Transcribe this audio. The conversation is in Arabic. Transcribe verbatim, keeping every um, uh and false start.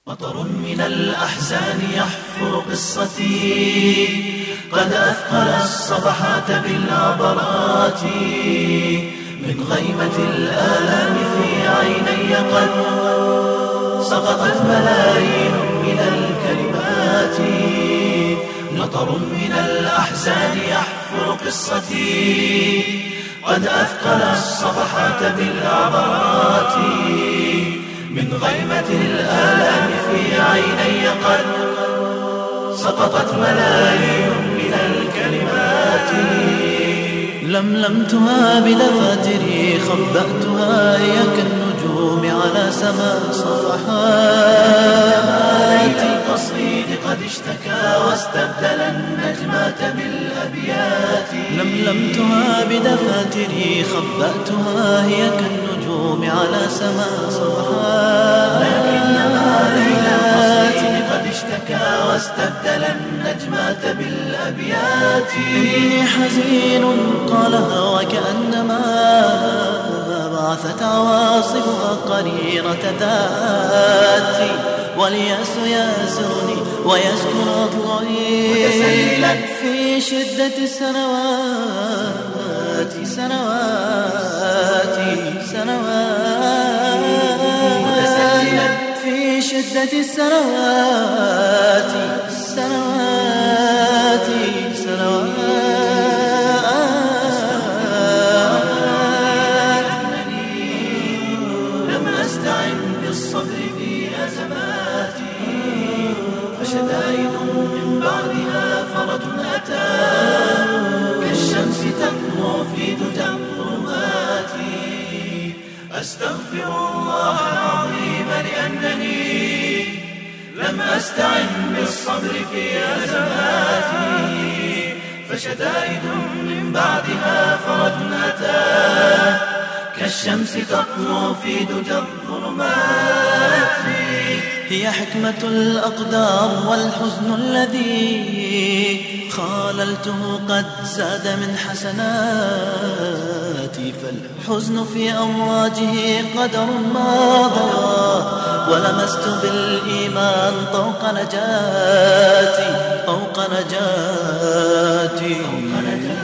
مطر من الأحزان يحفر قصتي، قد أثقل الصفحات بالعبرات. من غيمة الآلام في عيني قد سقطت ملايين من الكلمات. مطر من الأحزان يحفر قصتي، قد أثقل الصفحات بالعبرات. من غيمة الآلام في عيني قد سقطت ملايين من الكلمات. لملمتها بدفاتري، خبأتها هي كالنجوم على سماء صفحات. القصيد قد اشتكى واستبدل النجمات بالأبيات. لملمتها بدفاتري، خبأتها هي كالنجوم على سماء صفحات. لكنما ليل القصيد قد اشتكى واستبدل النجمات بالأبيات. إني حزين قالها وكأنما بعثت عواصفها قريرة ذاتي. واليأس ياسرني ويسكن أضلعي في شدة السنوات سنوات سنوات في شدة السنوات سنوات سنوات. لم أستعن بالصبر في أزماتي، فشدائد من بعدها فرج أتى كالشمس تطلع في دجى الظلمات. أستغفر الله العظيم لأنني لم أستعن بالصبر في أزماتي، فشدائد من بعدها فرج أتى كالشمس تطلع في دجى الظلمات. هي حكمة الأقدار والحزن الذي خاللته قد زاد من حسناتي. فالحزن في أمواجه قدر ماضى، ولمست بالإيمان طوق نجاتي طوق نجاتي.